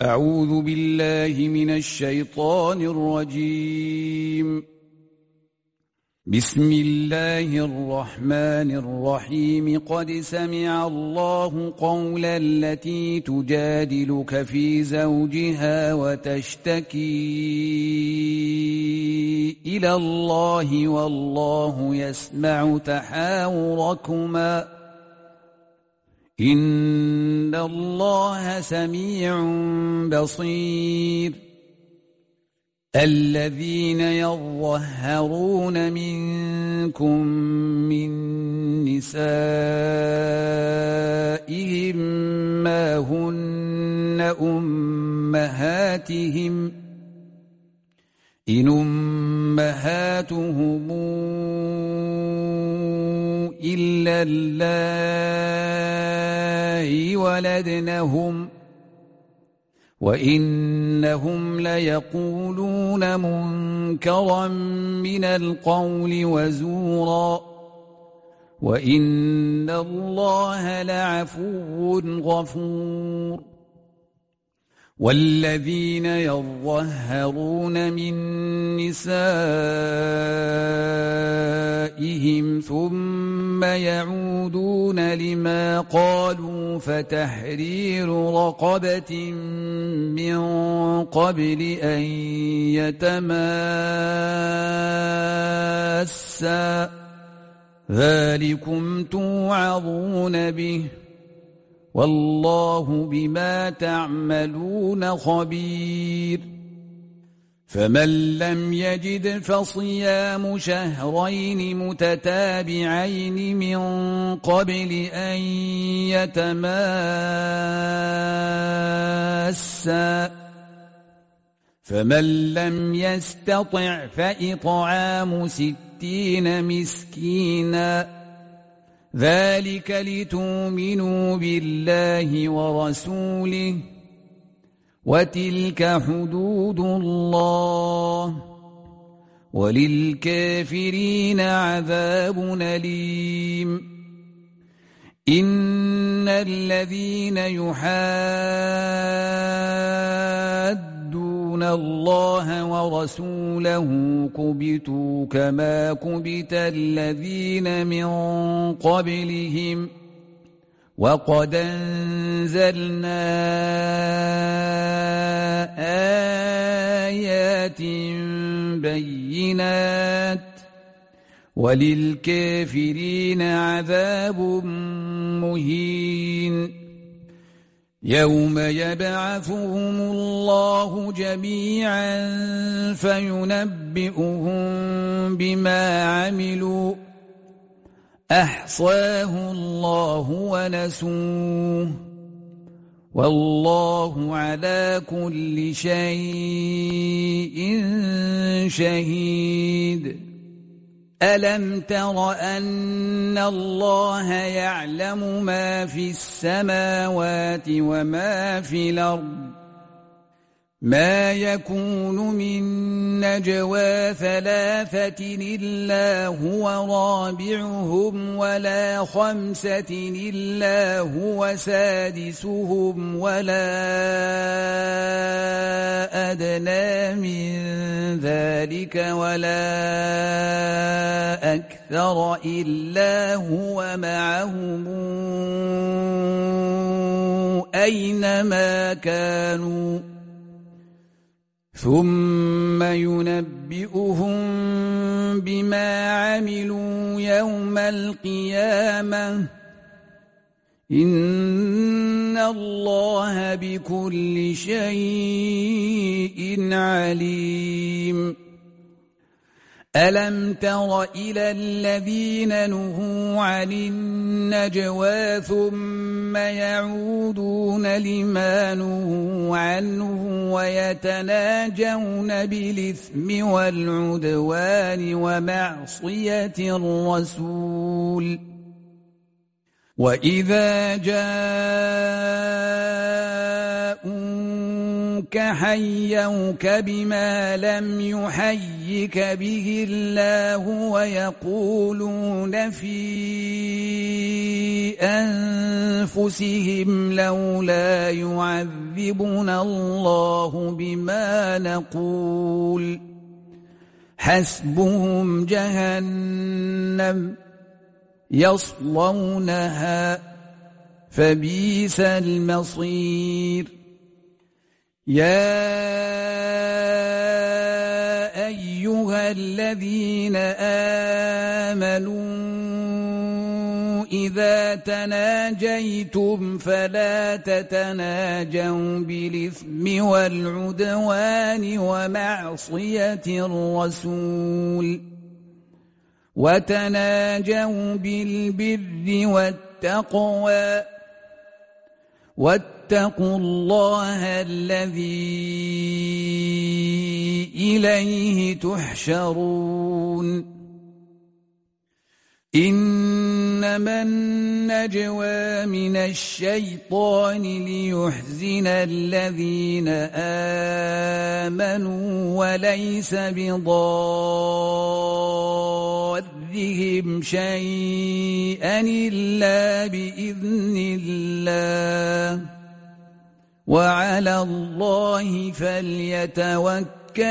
أعوذ بالله من الشيطان الرجيم. بسم الله الرحمن الرحيم. قد سمع الله قول التي تجادلك في زوجها وتشتكي إلى الله والله يسمع تحاوركما إن الله سميع بصير. الذين يظهرون منكم من نسائهم ما هن أمهاتهم إن أمهاتهم إلا اللائي ولدنهم وإنهم ليقولون منكرا من القول وزورا وإن الله لعفو غفور. والذين يظهرون من نسائهم ثم يعودون لما قالوا فتحرير رقبة من قبل أن يتماسا ذلكم توعظون به والله بما تعملون خبير. فمن لم يجد فصيام شهرين متتابعين من قبل أن يتماسا فمن لم يستطع فإطعام 60 مسكينا ذلك لتؤمنوا بالله ورسوله وتلك حدود الله وللكافرين عذاب أليم. إن الذين يحادون الله ورسوله كبتوا كما كبت الذين من قبلهم وقد أنزلنا آيات بينات وللكافرين عذاب مهين. يوم يبعثهم الله جميعا فينبئهم بما عملوا أحصاه الله ونسوه والله على كل شيء شهيد. ألم تر أن الله يعلم ما في السماوات وما في الأرض ما يكون من نجوى 3 إلا هو رابعهم ولا 5 إلا هو سادسهم ولا أدنى من ذلك ولا أكثر إلا هو معهم أينما كانوا ثم ينبئهم بما عملوا يوم القيامة إن الله بكل شيء عليم. ألم تر إلى الذين نهوا عن النجوى ثم يعودون لما نهوا عنه ويتناجون بالإثم والعدوان ومعصية الرسول وإذا جاءوا وإذا جاءوك حيوك بما لم يحيك الله به رددت الأيمان على أدبارها وقالوا لن نؤمن لك حتى تفجر لنا من الأرض ينبوعا. وإذا جاءوك حيوك بما لم يحيك الله به رددت الأيمان على أدبارها وقالوا لن نؤمن لك حتى تفجر لنا من الأرض ينبوعا. حيوك بما لم يحيك به الله ويقولون في أنفسهم لولا يعذبنا الله بما نقول حسبهم جهنم يصلونها فبئس المصير يا أيها الذين آمنوا إذا تناجيتم فلا تتناجوا بالإثم والعدوان ومعصية الرسول وتناجوا بالبر والتقوى واتقوا الله الذي إليه تحشرون إنما النجوى من الشيطان ليحزن الذين آمنوا وليس بضارهم شيئا إلا بإذن الله وعلى الله فليتوكل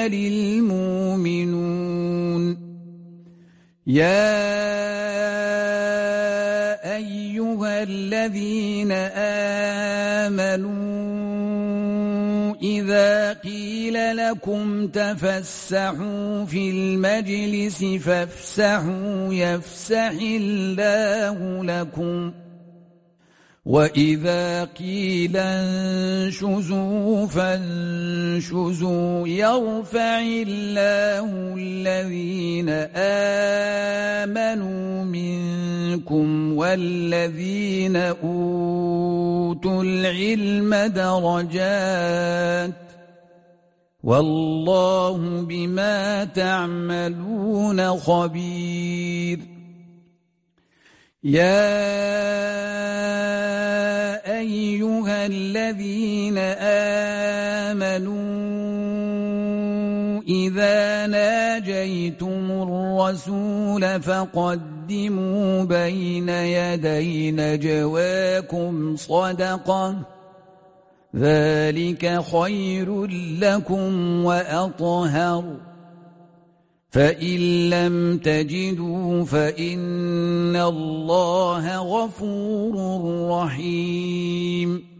المؤمنون يا أيها الذين آمنوا إذا قيل لكم تفسحوا في المجلس فافسحوا يفسح الله لكم وإذا قيل انشزوا فانشزوا يرفع الله الذين آمنوا منكم والذين أوتوا العلم درجات والله بما تعملون خبير يا أيها الذين آمنوا إذا ناجيتم الرسول فقدموا بين يدي نجواكم صدقة ذلك خير لكم وأطهر فإن لم تجدوا فإن الله غفور رحيم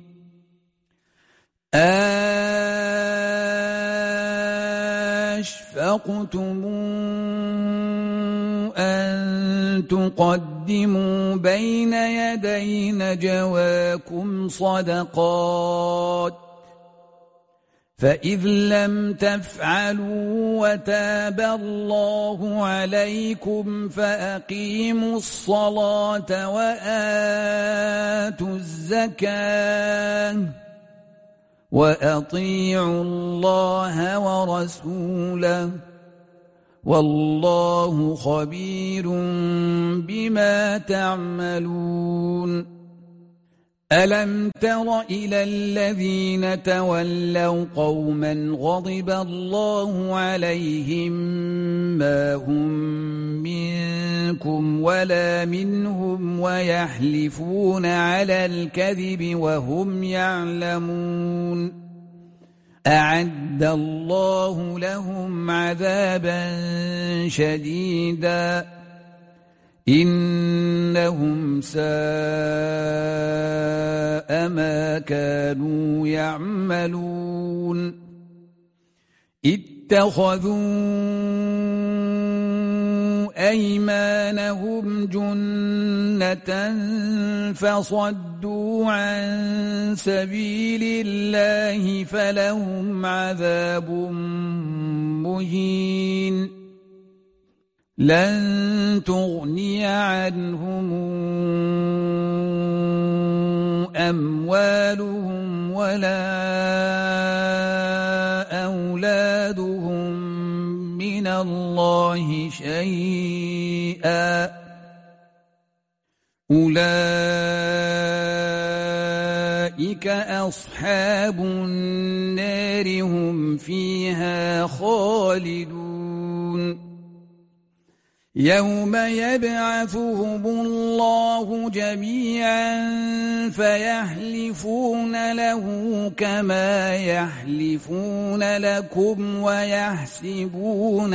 أشفقتم أن تقدموا بين يدي نجواكم صدقات فإذ لم تفعلوا وتاب الله عليكم فأقيموا الصلاة وآتوا الزكاة وأطيعوا الله ورسوله والله خبير بما تعملون ألم تر إلى الذين تولوا قوما غضب الله عليهم ما هم منكم ولا منهم ويحلفون على الكذب وهم يعلمون أعد الله لهم عذابا شديدا إنهم ساء ما كانوا يعملون اتخذوا أيمانهم جنة فصدوا عن سبيل الله فلهم عذاب مهين لن تغني عنهم أموالهم ولا أولادهم من الله شيئا أولئك أصحاب النار النار هم فيها خالدون يوم يبعثهم الله جميعا فيحلفون له كما يحلفون لكم ويحسبون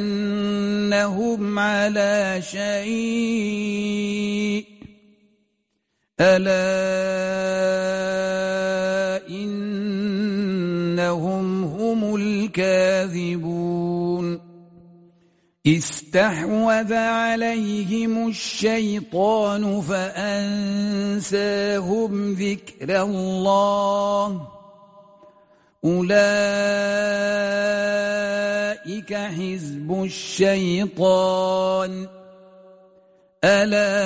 أنهم على شيء ألا إنهم هم الكاذبون استحوذ عليهم الشيطان فأنساهم ذكر الله أولئك حزب الشيطان ألا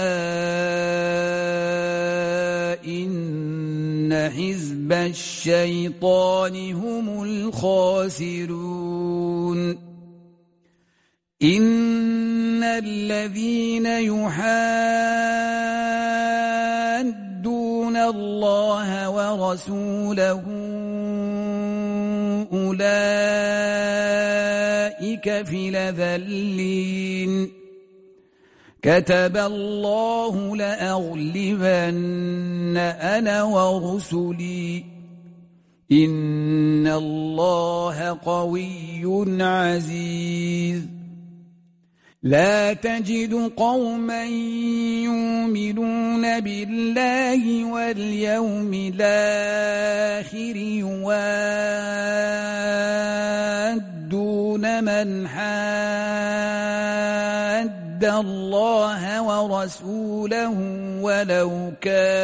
إن حزب الشيطان هم الخاسرون إن الذين يحادون الله ورسوله أولئك في الأذلين كتب الله لأغلبن أنا ورسلي إن الله قوي عزيز لا تجد قوما يؤمنون بالله واليوم الآخر يوادون من حاد الله ورسوله ولو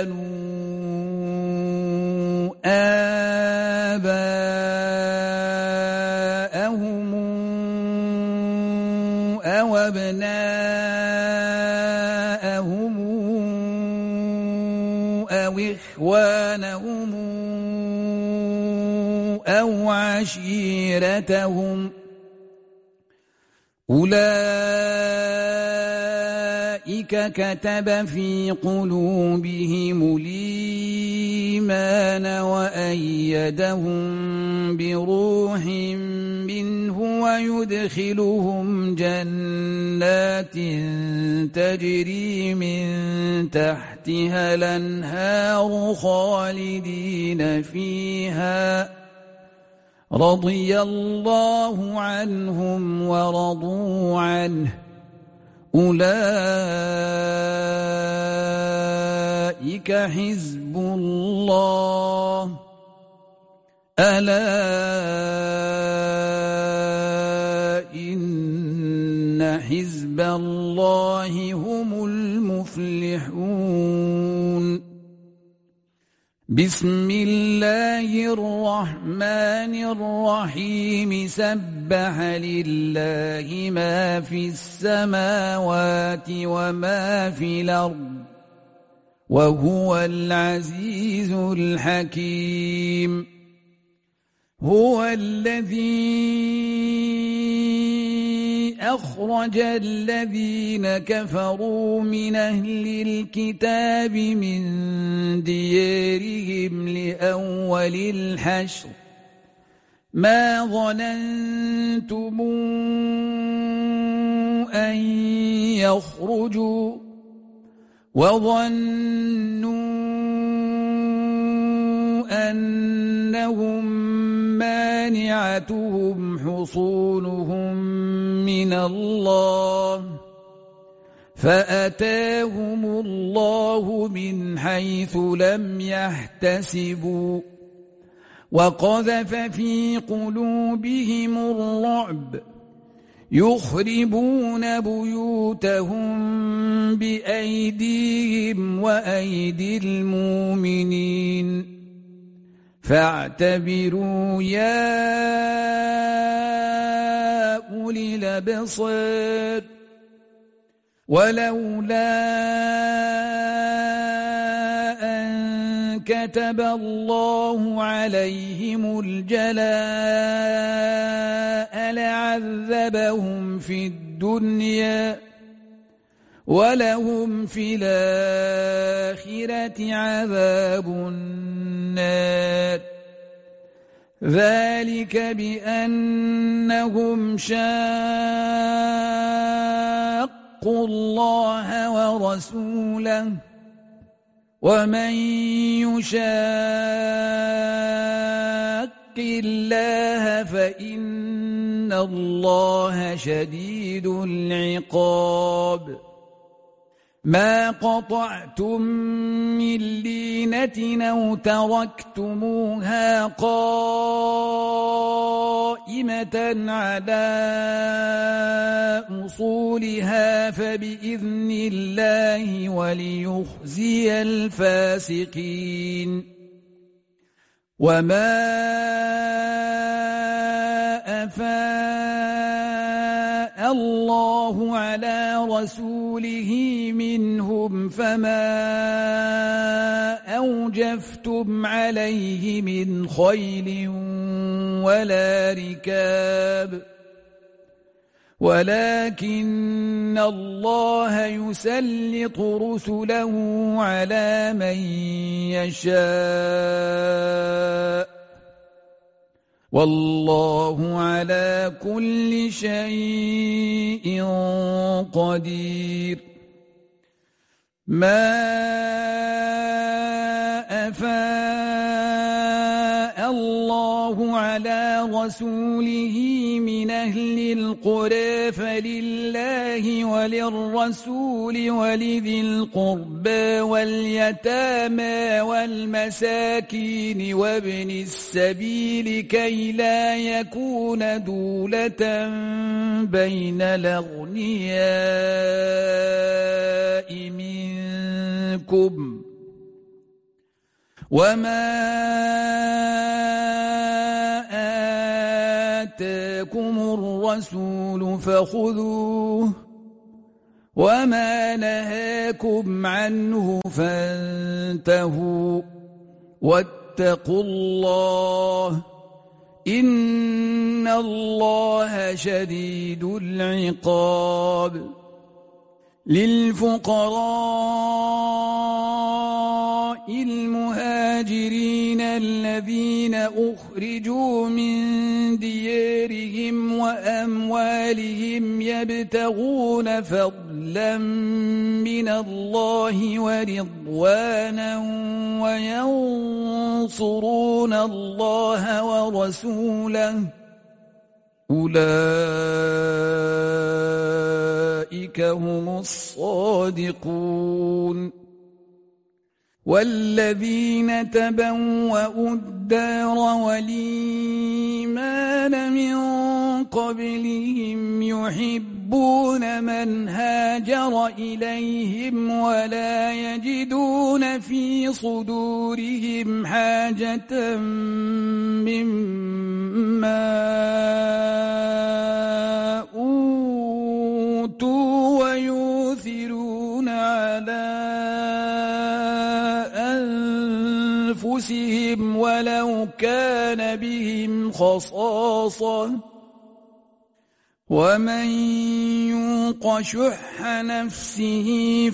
كانوا آباءهم أو أبناءهم أو إخوانهم أو عشيرتهم أولئك كتب في قلوبهم الإيمان وأيدهم بروح منه ويدخلهم جنات تجري من تحتها الأنهار خالدين فيها رضي الله عنهم ورضوا عنه أولئك حزب الله ألا إن حزب الله هم المفلحون بسم الله الرحمن الرحيم سبح لله ما في السماوات وما في الأرض وهو العزيز الحكيم هو الذي أخرج الذين كفروا من أهل الكتاب من ديارهم لأول الحشر ما ظننتم أن يخرجوا وظنوا أنهم مانعتهم حصونهم من الله فأتاهم الله من حيث لم يحتسبوا وقذف في قلوبهم الرعب يخربون بيوتهم بأيديهم وأيدي المؤمنين فاعتبروا يا أولي الأبصار ولولا أن كتب الله عليهم الجلاء لعذبهم في الدنيا ولهم في الآخرة عذاب النار ذلك بأنهم شاقوا الله ورسوله ومن يشاق الله فإن الله شديد العقاب ما قطعتم من لينة أو تركتموها قائمة على أصولها فبإذن الله وليخزي الفاسقين وما أفاء الله على رسوله منهم فما أوجفتم عليه من خيل ولا ركاب ولكن الله يسلط رسله على من يشاء والله على كل شيء قدير ما أفاء الله على رسوله من أهل القرى فلله وللرسول ولذي القربى واليتامى والمساكين وابن السبيل كي لا يكون دولة بين الأغنياء منكم وما آتاكم الرسول فخذوه وما نهاكم عنه فانتهوا واتقوا الله إن الله شديد العقاب للفقراء المهاجرين الذين أخرجوا من ديارهم وأموالهم يبتغون فضلا من الله ورضوانا وينصرون الله ورسوله أولئك هم الصادقون والذين تبوأوا الدار والإيمان من قبلهم يحبون من هاجر إليهم ولا يجدون في صدورهم حاجة مما أوتوا ويؤثرون على أنفسهم ولو كان بهم خصاصة ومن يوق شح نفسه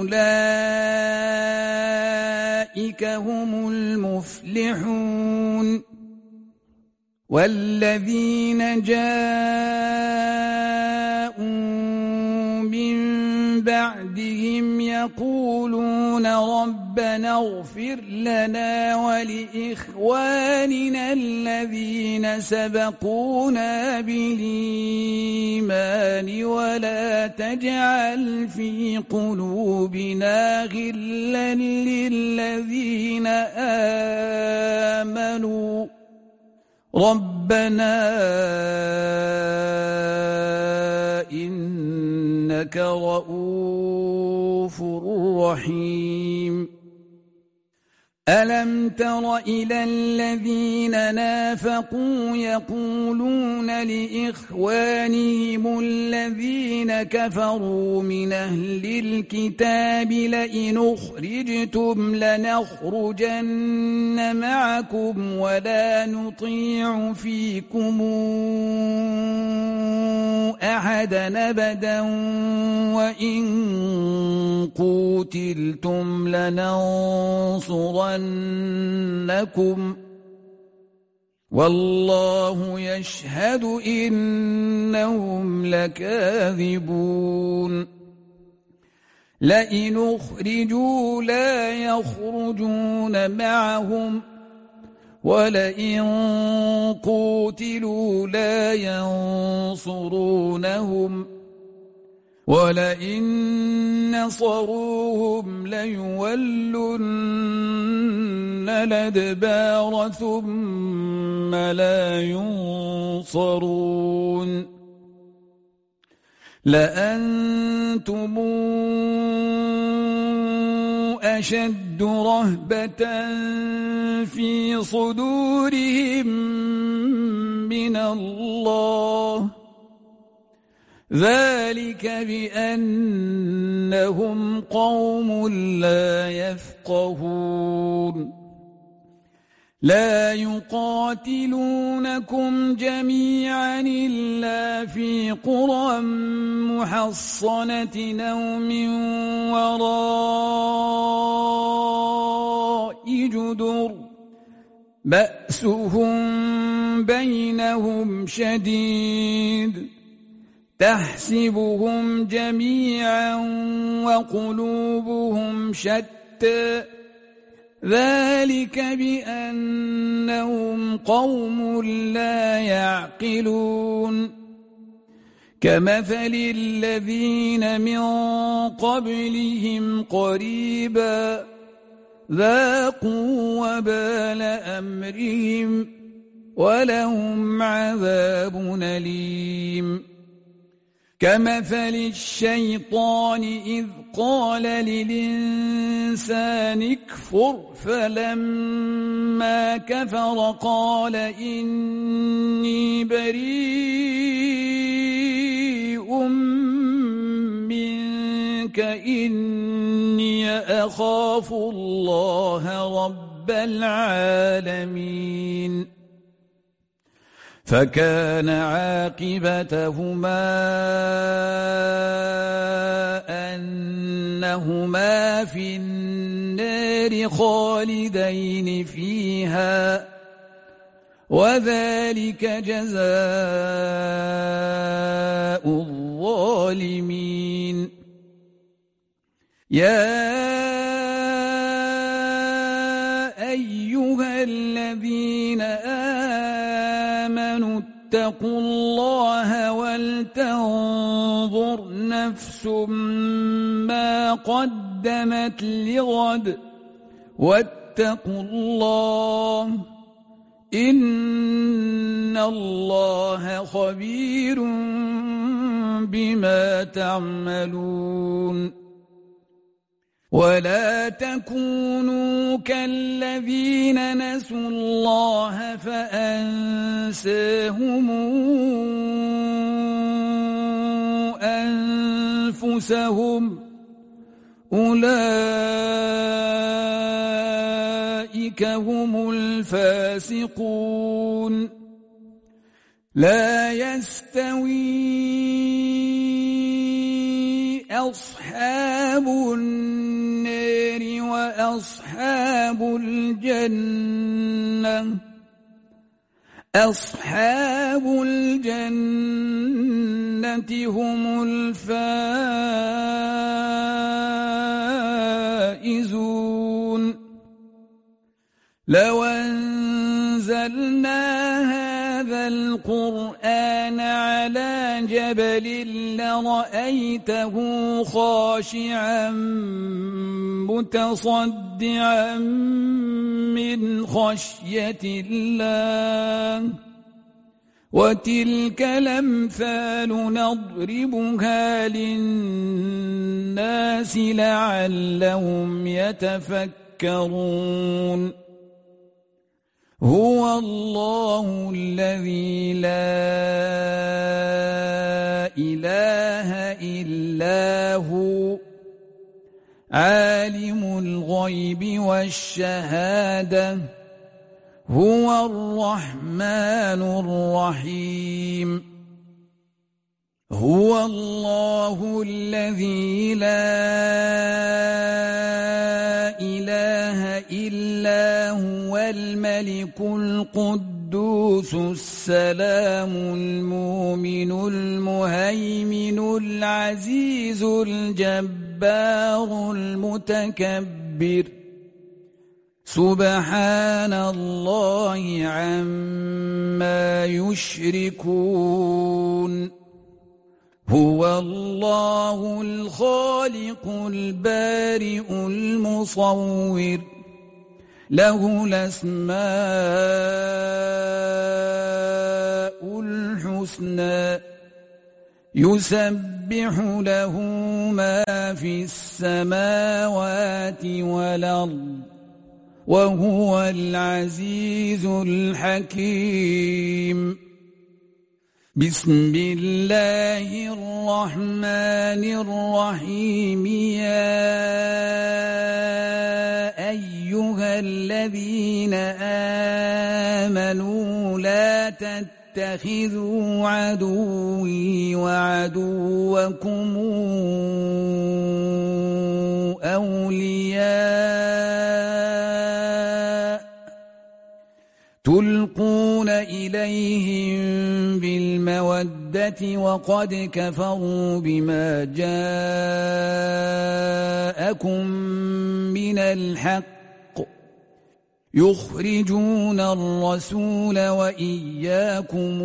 فأولئك هم المفلحون والذين جاءوا من بعدهم يقولون ربنا اغفر لنا ولإخواننا الذين سبقونا بالإيمان ولا تجعل في قلوبنا غلا للذين آمنوا ربنا إنك رؤوف رحيم ألم تر إلى الذين نافقوا يقولون لإخوانهم الذين كفروا من أهل الكتاب لئن أخرجتم لنخرجن معكم ولا نطيع فيكم أحدا أبدا وإن قوتلتم لننصرنكم والله يشهد إنهم لكاذبون لئن أخرجوا لا يخرجون معهم ولئن قوتلوا لا ينصرونهم ولئن نصروهم ليولن الأدبار ثم لا ينصرون لأنتم أشد رهبة في صدورهم من الله ذلك بأنهم قوم لا يفقهون لا يقاتلونكم جميعا إلا في قرى محصنة أو من وراء جدر بأسهم بينهم شديد تحسبهم جميعا وقلوبهم شتى ذلك بأنهم قوم لا يعقلون كمثل الذين من قبلهم قريبا ذاقوا وبال أمرهم ولهم عذاب أليم كمثل الشيطان إذ قال للإنسان اكفر فلما كفر قال إني بريء منك إني أخاف الله رب العالمين فكان عاقبتهما أنهما في النار خالدين فيها وذلك جزاء الظالمين يا أيها الذين آمنوا اتقوا الله ولتنظر نفس ما قدمت لغد واتقوا الله إن الله خبير بما تعملون ولا تكونوا كالذين نسوا الله فأنساهم أنفسهم أولئك هم الفاسقون لا يستوي أصحاب النار وأصحاب الجنة أصحاب الجنة هم الفائزون لو أنزلنا هذا القرآن على جبل لرأيته خاشعا متصدعا من خشية الله وتلك الأمثال نضربها للناس لعلهم يتفكرون هو الله الذي لا إله إلا هو عالم الغيب والشهادة هو الرحمن الرحيم هو الله الذي لا إله إلا هو الملك القدوس القدوس السلام المؤمن المهيمن العزيز الجبار المتكبر سبحان الله عما يشركون هو الله الخالق البارئ المصور له الأسماء الحسنى يسبح له ما في السماوات والأرض وهو العزيز الحكيم بسم الله الرحمن الرحيم يا أيها الذين آمنوا لا تتخذوا عدوي وعدوكم أولياء تلقون إليهم بالمودة وقد كفروا بما جاءكم من الحق يخرجون الرسول وإياكم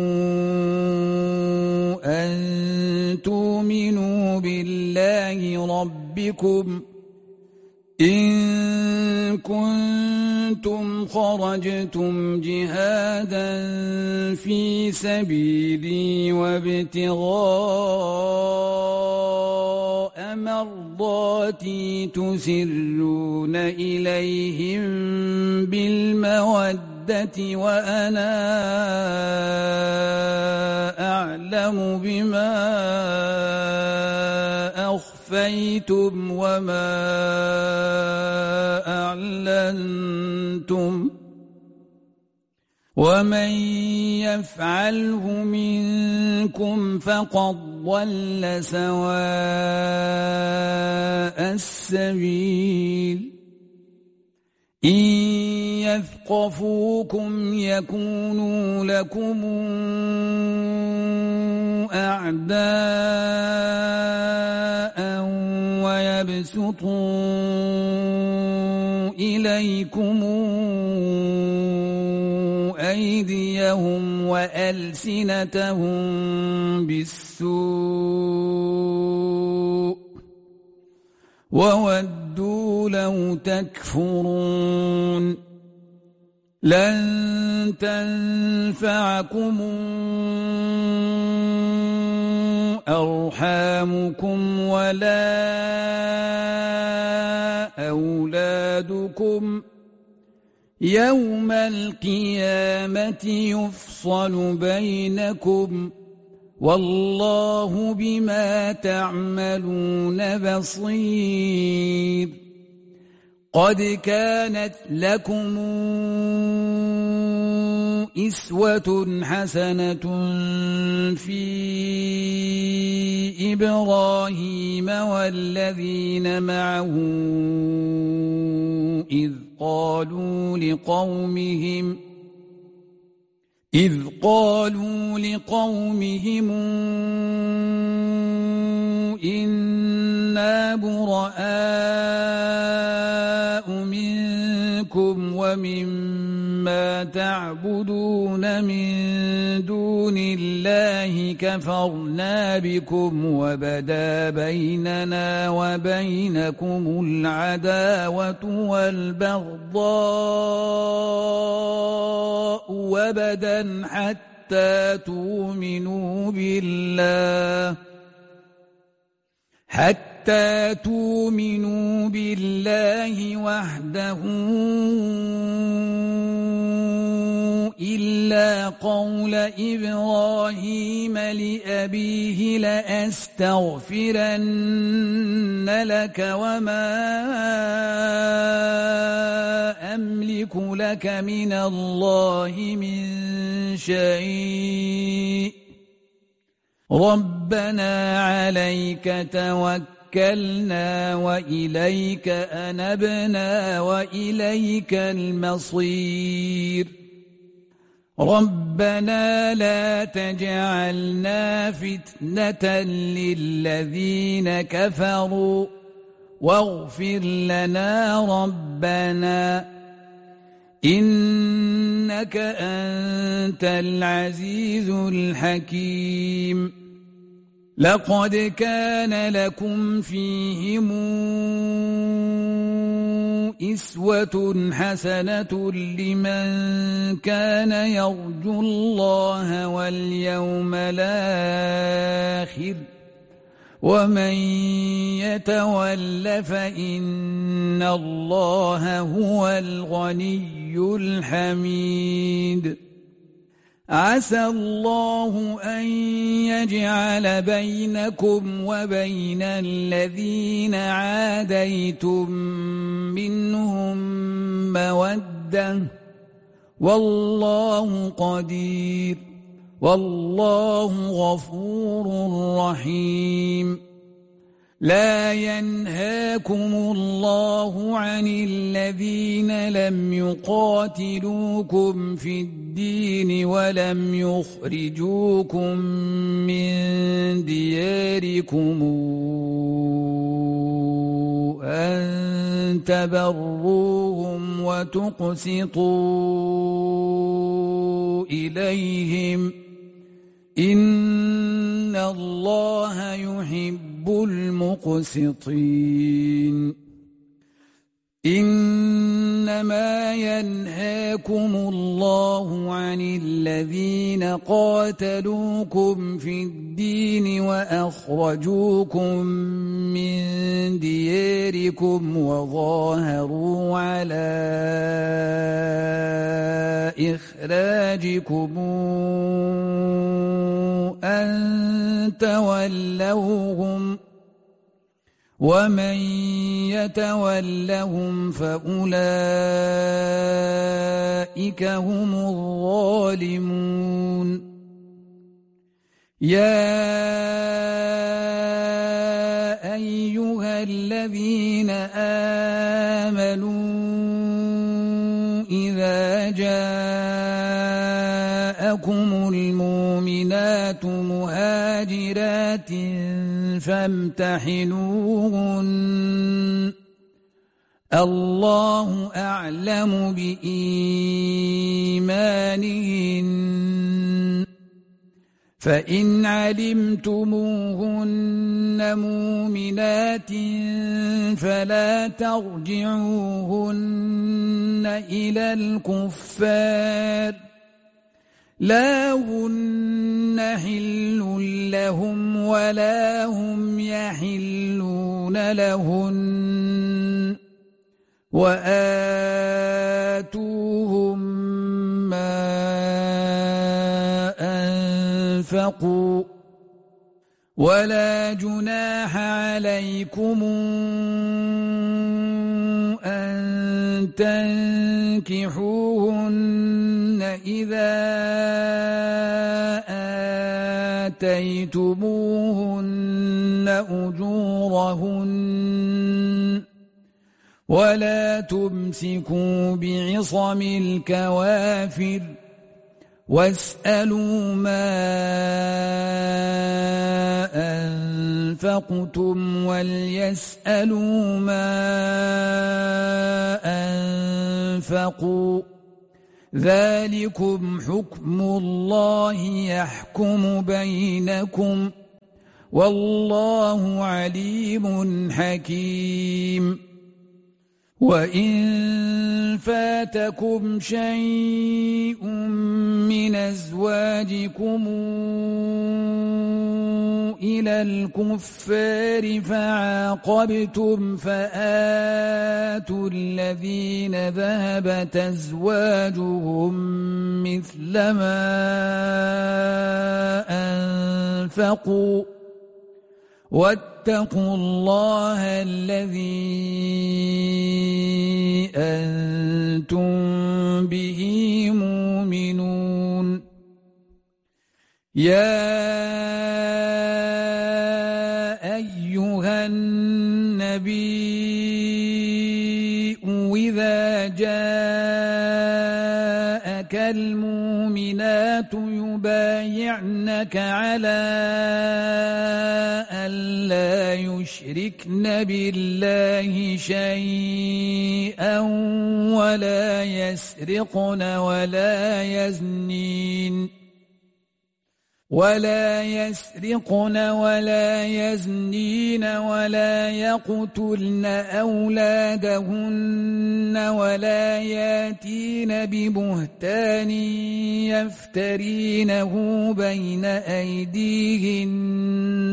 أن تؤمنوا بالله ربكم إن كنتم خرجتم جهادا في سبيلي وابتغاء مرضاتي تسرون إليهم بالمودة وأنا أعلم بما أخفيتم وما أعلنتم ومن يفعله منكم فقد ضل سواء السبيل إن يثقفوكم يكونوا لكم أعداء ويبسطوا إليكم أيديهم وألسنتهم بالسوء وودوا لو تكفرون لن تنفعكم أرحامكم ولا أولادكم يوم القيامة يفصل بينكم والله بما تعملون بصير قد كانت لكم أسوة حسنة في إبراهيم والذين معه إذ قالوا لقومهم إنا براء منكم ومما تعبدون من دون الله كفرنا بكم وبدا بيننا وبينكم العداوة والبغضاء وبدا حتى تؤمنوا بالله وحده إلا قول إبراهيم لأبيه لأستغفرن لك وما أملك لك من الله من شيء ربنا عليك توكلنا وإليك أنبنا وإليك المصير ربنا لا تجعلنا فتنة للذين كفروا واغفر لنا ربنا إنك أنت العزيز الحكيم لقد كان لكم فيهم أسوة حسنة لمن كان يرجو الله واليوم الآخر ومن يتول فإن الله هو الغني الحميد عسى الله أن يجعل بينكم وبين الذين عاديتم منهم مودة والله قدير والله غفور رحيم لا ينهاكم الله عن الذين لم يقاتلوكم في الدين ولم يخرجوكم من دياركم أن تبروهم وتقسطوا إليهم إن الله يحب المقسطين إنما ينهاكم الله عن الذين قاتلوكم في الدين وأخرجوكم من دياركم وظاهروا على إخراجكم أن تولوهم ومن يتولهم فأولئك هم الظالمون يا أيها الذين آمنوا إذا جاءكم المؤمنات مهاجرات فامتحنوهن الله أعلم بإيمانهن فإن علمتموهن مؤمنات فلا ترجعوهن إلى الكفار لا هن حل لهم ولا هم يحلون لهن وآتوهم ما أنفقوا ولا جناح عليكم أن تنكحوهن إذا آتيتموهن أجورهن ولا تمسكوا بعصم الكوافر واسألوا ما أنفقتم وليسألوا ما أنفقوا ذلكم حكم الله يحكم بينكم والله عليم حكيم وإن فاتكم شيء من أزواجكم إلى الكفار فعاقبتم فآتوا الذين ذهبت أزواجهم مثل ما أنفقوا واتقوا الله الذي أنتم به مؤمنون يا أيها النبي إذا جاءك المؤمنون المؤمنات يبايعنك على ألا يشركن بالله شيئا ولا يسرقن ولا يزنين ولا يقتلن أولادهن ولا ياتين ببهتان يفترينه بين أيديهن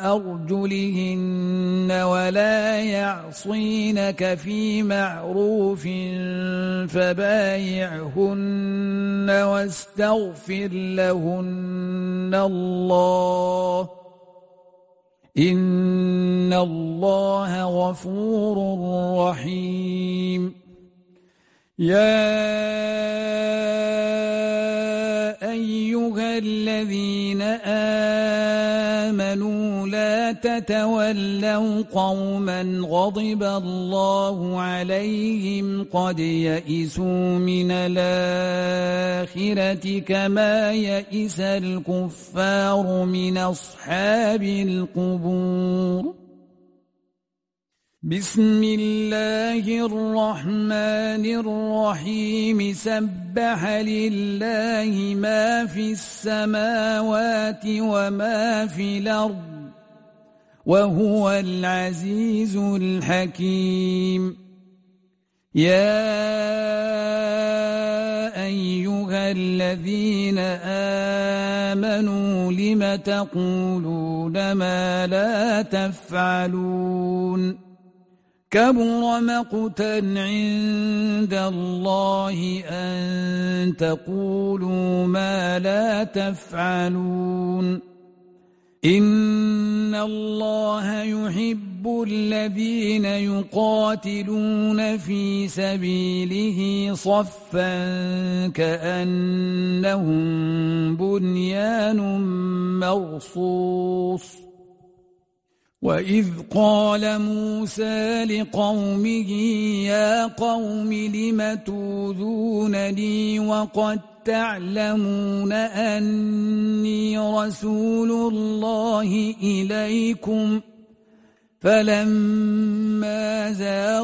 وأرجلهن ولا يعصينك في معروف فبايعهن واستغفر لهن الله إن الله غفور رحيم يا أيها الذين آمنوا لا تتولوا قوما غضب الله عليهم قد يئسوا من الآخرة كما يئس الكفار من أصحاب القبور بسم الله الرحمن الرحيم سبح لله ما في السماوات وما في الأرض وهو العزيز الحكيم يا أيها الذين آمنوا لم تقولون ما لا تفعلون كبر مقتا عند الله أن تقولوا ما لا تفعلون إن الله يحب الذين يقاتلون في سبيله صفا كأنهم بنيان مرصوص وإذ قال موسى لقومه يا قوم لم توذونني وقد تعلمون أني رسول الله إليكم فلما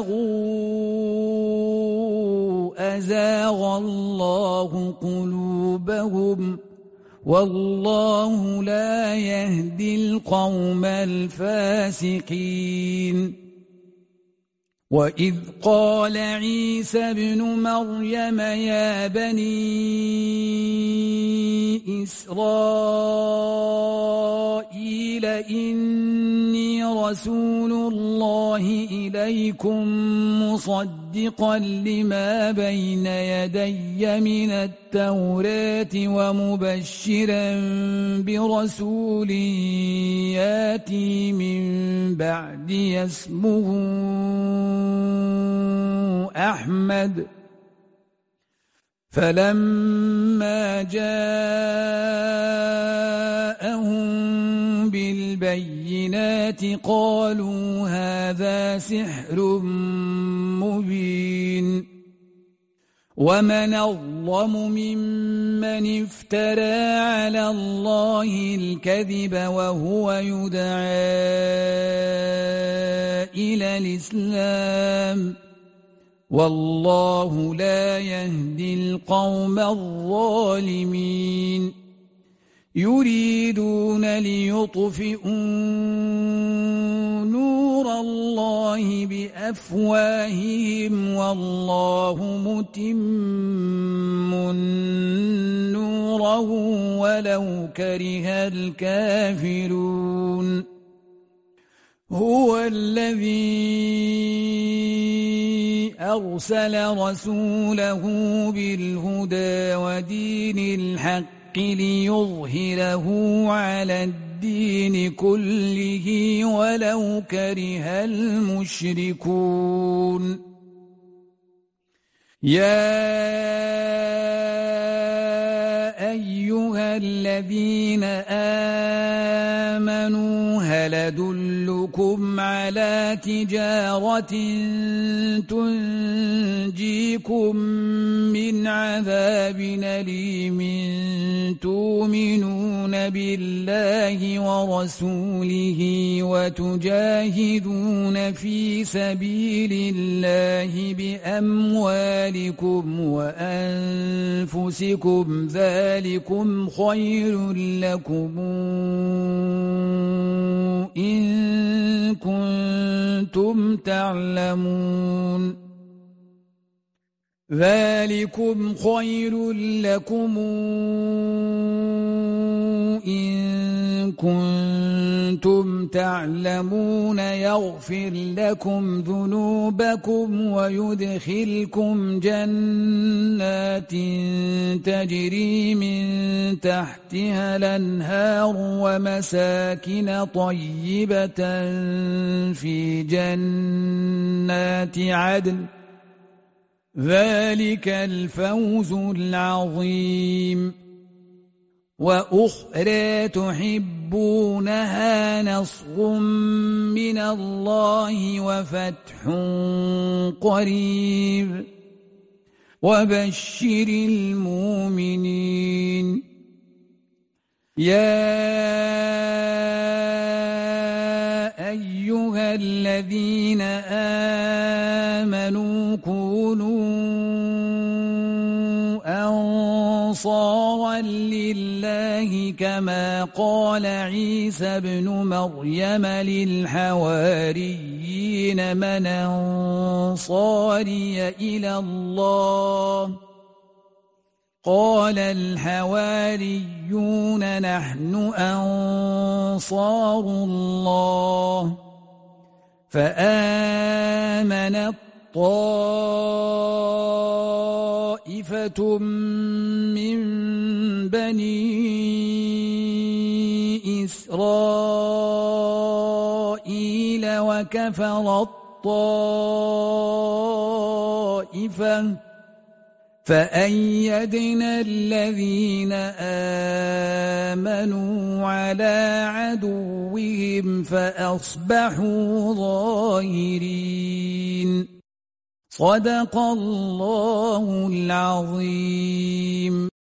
زاغوا أزاغ الله قلوبهم والله لا يهدي القوم الفاسقين وإذ قال عيسى ابن مريم يا بني إسرائيل إني رسول الله إليكم مصدقا لما بين يدي من التوراة ومبشرا برسول ياتي من بعدي اسمه أحمد فلما جاءهم بالبينات قالوا هذا سحر مبين ومن أظلم ممن افترى على الله الكذب وهو يدعى إلى الإسلام والله لا يهدي القوم الظالمين يريدون ليطفئوا نور الله بأفواههم والله متم نوره ولو كره الكافرون هو الذي أرسل رسوله بالهدى ودين الحق ليظهره على الدين كله ولو كره المشركون يا أيها أيها الذين آمنوا هل أدلكم على تجارة تنجيكم من عذاب أليم تؤمنون بالله ورسوله وتجاهدون في سبيل الله بأموالكم وأنفسكم ذلكم خير لكم إن كنتم تعلمون ذلكم خير لكم إن كنتم تعلمون يغفر لكم ذنوبكم ويدخلكم جنات تجري من تحتها الأنهار ومساكن طيبة في جنات عدن ذلك الفوز العظيم وأخرى تحبونها نصر من الله وفتح قريب وبشر المؤمنين يا أيها الذين آمنوا كونوا أنصارا لله كما قال عيسى ابن مريم للحواريين من أنصاري إلى الله قال الحواريون نحن أنصار الله فآمنت طائفة من بني إسرائيل وكفرت طائفة فأيدنا الذين آمنوا على عدوهم فأصبحوا ظاهرين صدق الله العظيم.